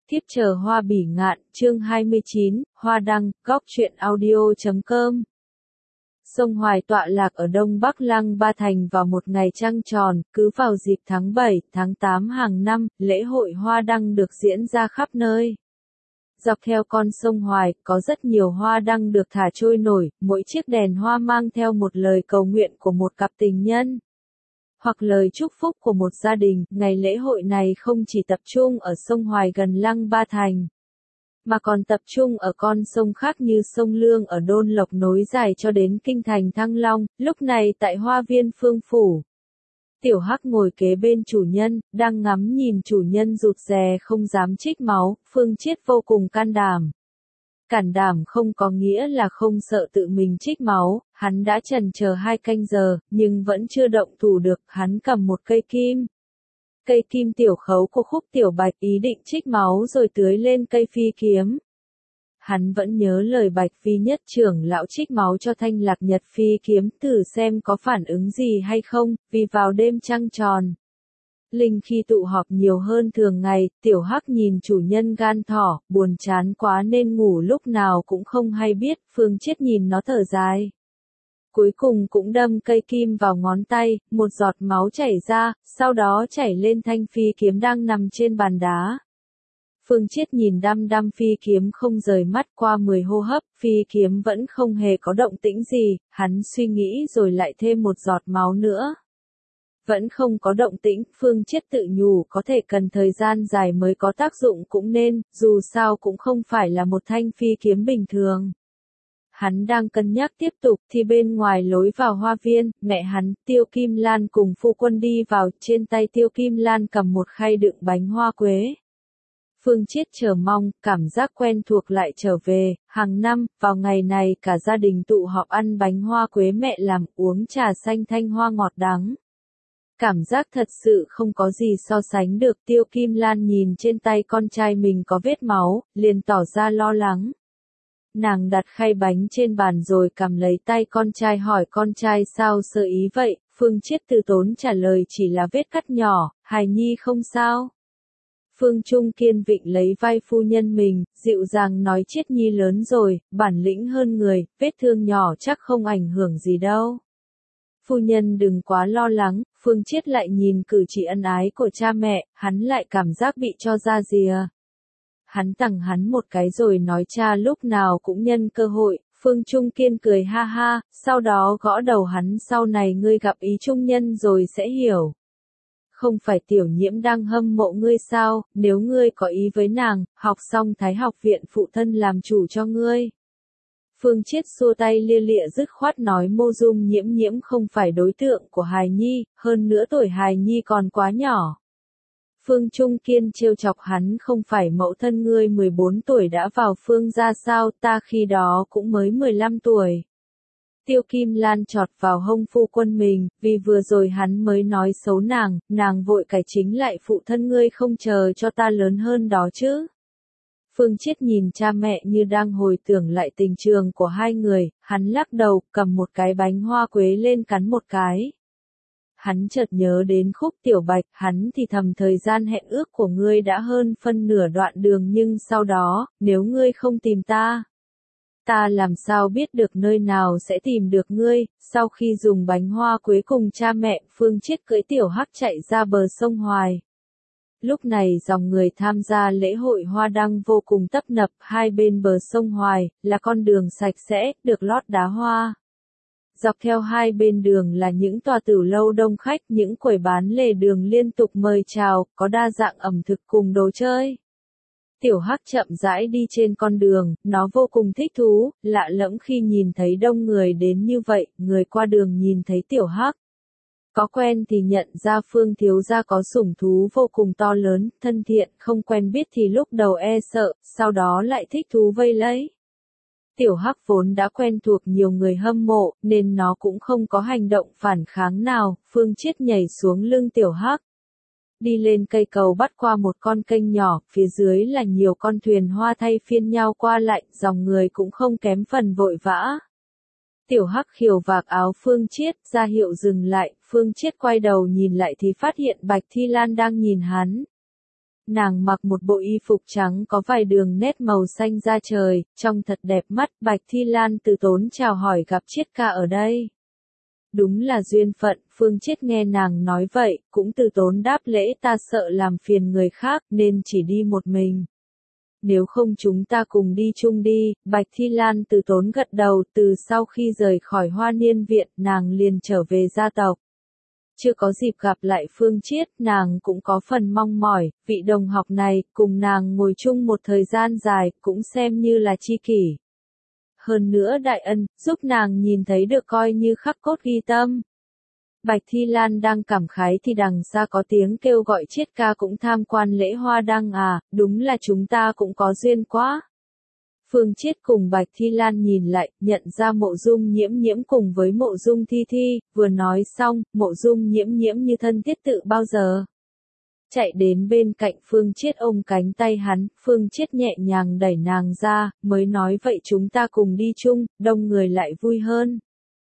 Thiếp chờ hoa bỉ ngạn, chương 29, hoa đăng, góc truyện audio.com. Sông Hoài tọa lạc ở Đông Bắc Lăng Ba Thành vào một ngày trăng tròn, cứ vào dịp tháng 7, tháng 8 hàng năm, lễ hội hoa đăng được diễn ra khắp nơi. Dọc theo con sông Hoài, có rất nhiều hoa đăng được thả trôi nổi, mỗi chiếc đèn hoa mang theo một lời cầu nguyện của một cặp tình nhân, hoặc lời chúc phúc của một gia đình. Ngày lễ hội này không chỉ tập trung ở sông Hoài gần Lăng Ba Thành, mà còn tập trung ở con sông khác như sông Lương ở Đôn Lộc nối dài cho đến kinh thành Thăng Long. Lúc này tại hoa viên Phương Phủ, Tiểu Hắc ngồi kế bên chủ nhân, đang ngắm nhìn chủ nhân rụt rè không dám trích máu. Phương Chiết vô cùng can đảm. Can đảm không có nghĩa là không sợ tự mình trích máu, hắn đã chần chờ 2 canh giờ, nhưng vẫn chưa động thủ được. Hắn cầm một cây kim. Cây kim tiểu khấu của Khúc Tiểu Bạch, ý định trích máu rồi tưới lên cây phi kiếm. Hắn vẫn nhớ lời Bạch Phi Nhất trưởng lão trích máu cho Thanh Lạc Nhật phi kiếm, thử xem có phản ứng gì hay không. Vì vào đêm trăng tròn, linh khi tụ họp nhiều hơn thường ngày, Tiểu Hắc nhìn chủ nhân gan thỏ, buồn chán quá nên ngủ lúc nào cũng không hay biết. Phương Chiết nhìn nó thở dài, cuối cùng cũng đâm cây kim vào ngón tay, một giọt máu chảy ra, sau đó chảy lên thanh phi kiếm đang nằm trên bàn đá. Phương Chiết nhìn đăm đăm phi kiếm không rời mắt. Qua 10 hô hấp, phi kiếm vẫn không hề có động tĩnh gì. Hắn suy nghĩ rồi lại thêm một giọt máu nữa, vẫn không có động tĩnh. Phương Chiết tự nhủ có thể cần thời gian dài mới có tác dụng cũng nên, dù sao cũng không phải là một thanh phi kiếm bình thường. Hắn đang cân nhắc tiếp tục thì bên ngoài lối vào hoa viên, mẹ hắn, Tiêu Kim Lan cùng phu quân đi vào. Trên tay Tiêu Kim Lan cầm một khay đựng bánh hoa quế. Phương Chiết chờ mong, cảm giác quen thuộc lại trở về. Hàng năm, vào ngày này cả gia đình tụ họp ăn bánh hoa quế mẹ làm, uống trà xanh thanh hoa ngọt đắng. Cảm giác thật sự không có gì so sánh được. Tiêu Kim Lan nhìn trên tay con trai mình có vết máu, liền tỏ ra lo lắng. Nàng đặt khay bánh trên bàn rồi cầm lấy tay con trai hỏi con trai sao sơ ý vậy. Phương Chiết từ tốn trả lời chỉ là vết cắt nhỏ, hài nhi không sao. Phương Trung Kiên vịnh lấy vai phu nhân mình, dịu dàng nói Chiết nhi lớn rồi, bản lĩnh hơn người, vết thương nhỏ chắc không ảnh hưởng gì đâu. Phu nhân đừng quá lo lắng. Phương Chiết lại nhìn cử chỉ ân ái của cha mẹ, hắn lại cảm giác bị cho ra rìa. Hắn tặng hắn một cái rồi nói cha lúc nào cũng nhân cơ hội. Phương Trung Kiên cười ha ha, sau đó gõ đầu hắn, sau này ngươi gặp ý trung nhân rồi sẽ hiểu. Không phải Tiểu Nhiễm đang hâm mộ ngươi sao, nếu ngươi có ý với nàng, học xong Thái học viện phụ thân làm chủ cho ngươi. Phương Chiết xua tay lia lịa dứt khoát nói Mộ Dung Nhiễm Nhiễm không phải đối tượng của hài nhi, hơn nữa tuổi hài nhi còn quá nhỏ. Phương Trung Kiên trêu chọc hắn, không phải mẫu thân ngươi 14 tuổi đã vào Phương gia sao, ta khi đó cũng mới 15 tuổi. Tiêu Kim Lan chọt vào hông phu quân mình, vì vừa rồi hắn mới nói xấu nàng vội cải chính lại phụ thân ngươi không chờ cho ta lớn hơn đó chứ. Phương Chiết nhìn cha mẹ như đang hồi tưởng lại tình trường của hai người, hắn lắc đầu, cầm một cái bánh hoa quế lên cắn một cái. Hắn chợt nhớ đến Khúc Tiểu Bạch, hắn thì thầm thời gian hẹn ước của ngươi đã hơn phân nửa đoạn đường nhưng sau đó, nếu ngươi không tìm ta làm sao biết được nơi nào sẽ tìm được ngươi. Sau khi dùng bánh hoa quế cùng cha mẹ, Phương Chiết cưỡi Tiểu Hắc chạy ra bờ sông Hoài. Lúc này dòng người tham gia lễ hội hoa đăng vô cùng tấp nập. Hai bên bờ sông Hoài là con đường sạch sẽ, được lót đá hoa. Dọc theo hai bên đường là những tòa tiểu lâu đông khách, những quầy bán lề đường liên tục mời chào, có đa dạng ẩm thực cùng đồ chơi. Tiểu Hắc chậm rãi đi trên con đường, nó vô cùng thích thú, lạ lẫm khi nhìn thấy đông người đến như vậy. Người qua đường nhìn thấy Tiểu Hắc có quen thì nhận ra Phương thiếu gia có sủng thú vô cùng to lớn, thân thiện, không quen biết thì lúc đầu e sợ, sau đó lại thích thú vây lấy. Tiểu Hắc vốn đã quen thuộc nhiều người hâm mộ, nên nó cũng không có hành động phản kháng nào. Phương Chiết nhảy xuống lưng Tiểu Hắc, đi lên cây cầu bắt qua một con kênh nhỏ, phía dưới là nhiều con thuyền hoa thay phiên nhau qua lại, dòng người cũng không kém phần vội vã. Tiểu Hắc khều vạc áo Phương Chiết, ra hiệu dừng lại. Phương Chiết quay đầu nhìn lại thì phát hiện Bạch Thi Lan đang nhìn hắn. Nàng mặc một bộ y phục trắng có vài đường nét màu xanh da trời, trông thật đẹp mắt. Bạch Thi Lan từ tốn chào hỏi gặp Chiết ca ở đây. Đúng là duyên phận, Phương Chiết nghe nàng nói vậy, cũng từ tốn đáp lễ, ta sợ làm phiền người khác nên chỉ đi một mình. Nếu không chúng ta cùng đi chung đi. Bạch Thi Lan từ tốn gật đầu. Từ sau khi rời khỏi Hoa Niên Viện, nàng liền trở về gia tộc. Chưa có dịp gặp lại Phương Chiết, nàng cũng có phần mong mỏi, vị đồng học này, cùng nàng ngồi chung một thời gian dài, cũng xem như là tri kỷ. Hơn nữa đại ân, giúp nàng nhìn thấy được coi như khắc cốt ghi tâm. Bạch Thi Lan đang cảm khái thì đằng xa có tiếng kêu gọi Chiết ca cũng tham quan lễ hoa đăng à, đúng là chúng ta cũng có duyên quá. Phương Chiết cùng Bạch Thi Lan nhìn lại, nhận ra Mộ Dung Nhiễm Nhiễm cùng với Mộ Dung Thi Thi, vừa nói xong, Mộ Dung Nhiễm Nhiễm như thân thiết tự bao giờ. Chạy đến bên cạnh Phương Chiết ôm cánh tay hắn, Phương Chiết nhẹ nhàng đẩy nàng ra, mới nói vậy chúng ta cùng đi chung, đông người lại vui hơn.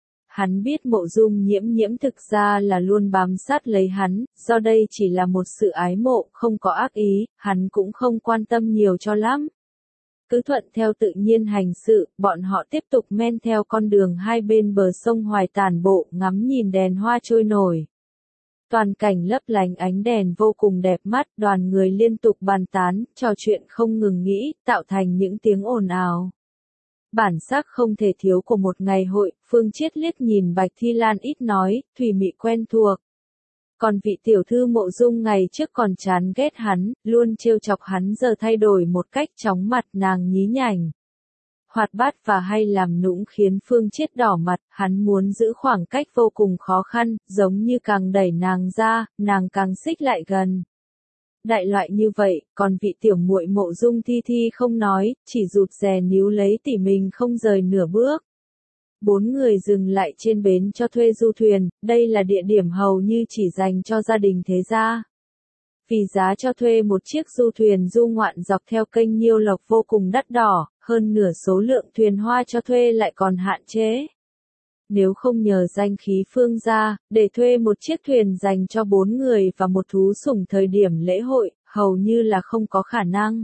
Hắn biết Mộ Dung Nhiễm Nhiễm thực ra là luôn bám sát lấy hắn, do đây chỉ là một sự ái mộ, không có ác ý, hắn cũng không quan tâm nhiều cho lắm. Cứ thuận theo tự nhiên hành sự, bọn họ tiếp tục men theo con đường hai bên bờ sông Hoài tản bộ, ngắm nhìn đèn hoa trôi nổi. Toàn cảnh lấp lánh ánh đèn vô cùng đẹp mắt, đoàn người liên tục bàn tán, trò chuyện không ngừng nghỉ, tạo thành những tiếng ồn ào. Bản sắc không thể thiếu của một ngày hội, Phương Chiết liếc nhìn Bạch Thi Lan ít nói, thùy mị quen thuộc. Còn vị tiểu thư Mộ Dung ngày trước còn chán ghét hắn, luôn trêu chọc hắn giờ thay đổi một cách chóng mặt, nàng nhí nhảnh. Hoạt bát và hay làm nũng khiến Phương Chiết đỏ mặt, hắn muốn giữ khoảng cách vô cùng khó khăn, giống như càng đẩy nàng ra, nàng càng xích lại gần. Đại loại như vậy, còn vị tiểu muội Mộ Dung Thi Thi không nói, chỉ rụt rè níu lấy tỉ mình không rời nửa bước. Bốn người dừng lại trên bến cho thuê du thuyền, đây là địa điểm hầu như chỉ dành cho gia đình thế gia. Vì giá cho thuê một chiếc du thuyền du ngoạn dọc theo kênh Nhiêu Lộc vô cùng đắt đỏ, hơn nửa số lượng thuyền hoa cho thuê lại còn hạn chế. Nếu không nhờ danh khí Phương gia, để thuê một chiếc thuyền dành cho 4 người và một thú sủng thời điểm lễ hội, hầu như là không có khả năng.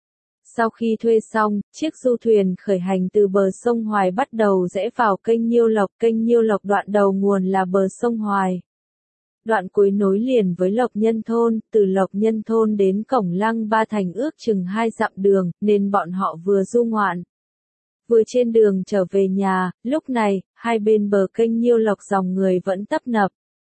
Sau khi thuê xong, chiếc du thuyền khởi hành từ bờ sông Hoài bắt đầu rẽ vào kênh Nhiêu Lộc đoạn đầu nguồn là bờ sông Hoài. Đoạn cuối nối liền với Lộc Nhân Thôn, từ Lộc Nhân Thôn đến cổng Lăng Ba Thành ước chừng 2 dặm đường, nên bọn họ vừa du ngoạn. Vừa trên đường trở về nhà, lúc này, hai bên bờ kênh Nhiêu Lộc dòng người vẫn tấp nập.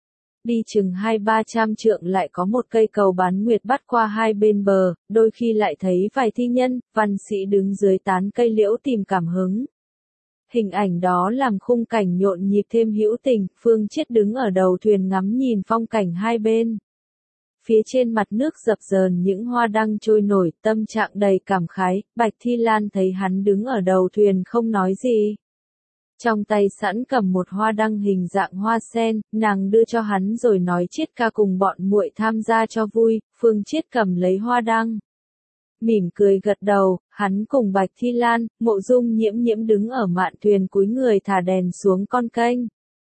Đi chừng 200-300 trượng lại có một cây cầu bán nguyệt bắt qua hai bên bờ, đôi khi lại thấy vài thi nhân, văn sĩ đứng dưới tán cây liễu tìm cảm hứng. Hình ảnh đó làm khung cảnh nhộn nhịp thêm hữu tình, Phương Chiết đứng ở đầu thuyền ngắm nhìn phong cảnh hai bên. Phía trên mặt nước dập dờn những hoa đăng trôi nổi, tâm trạng đầy cảm khái, Bạch Thi Lan thấy hắn đứng ở đầu thuyền không nói gì. Trong tay sẵn cầm một hoa đăng hình dạng hoa sen, nàng đưa cho hắn rồi nói Chiết ca cùng bọn muội tham gia cho vui. Phương Chiết cầm lấy hoa đăng, mỉm cười gật đầu, hắn cùng Bạch Thi Lan, Mộ Dung Nhiễm Nhiễm đứng ở mạn thuyền cúi người thả đèn xuống con kênh.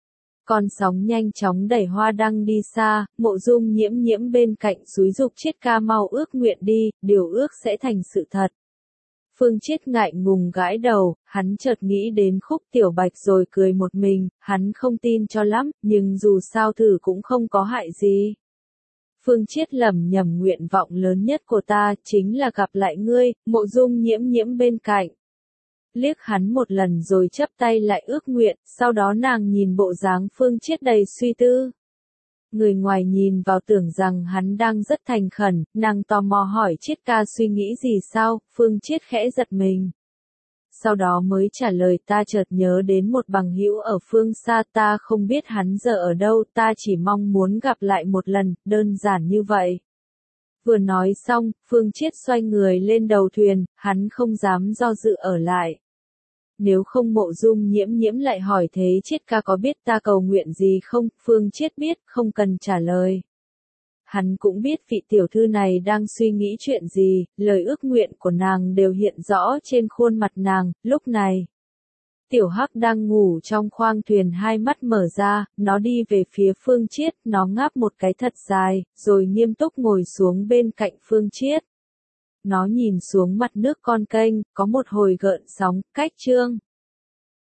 Con sóng nhanh chóng đẩy hoa đăng đi xa, Mộ Dung Nhiễm Nhiễm bên cạnh xúi giục Chiết ca mau ước nguyện đi, điều ước sẽ thành sự thật. Phương Chiết ngại ngùng gãi đầu, hắn chợt nghĩ đến Khúc Tiểu Bạch rồi cười một mình, hắn không tin cho lắm, nhưng dù sao thử cũng không có hại gì. Phương Chiết lẩm nhẩm nguyện vọng lớn nhất của ta chính là gặp lại ngươi. Mộ Dung Nhiễm Nhiễm bên cạnh liếc hắn một lần rồi chắp tay lại ước nguyện, sau đó nàng nhìn bộ dáng Phương Chiết đầy suy tư. Người ngoài nhìn vào tưởng rằng hắn đang rất thành khẩn, nàng tò mò hỏi Chiết ca suy nghĩ gì sao, Phương Chiết khẽ giật mình. Sau đó mới trả lời ta chợt nhớ đến một bằng hữu ở phương xa, ta không biết hắn giờ ở đâu, ta chỉ mong muốn gặp lại một lần, đơn giản như vậy. Vừa nói xong, Phương Chiết xoay người lên đầu thuyền, hắn không dám do dự ở lại. Nếu không Mộ Dung Nhiễm Nhiễm lại hỏi thế Chiết ca có biết ta cầu nguyện gì không, Phương Chiết biết, không cần trả lời. Hắn cũng biết vị tiểu thư này đang suy nghĩ chuyện gì, lời ước nguyện của nàng đều hiện rõ trên khuôn mặt nàng, lúc này. Tiểu Hắc đang ngủ trong khoang thuyền hai mắt mở ra, nó đi về phía Phương Chiết, nó ngáp một cái thật dài, rồi nghiêm túc ngồi xuống bên cạnh Phương Chiết. Nó nhìn xuống mặt nước con kênh, có một hồi gợn sóng, cách chương.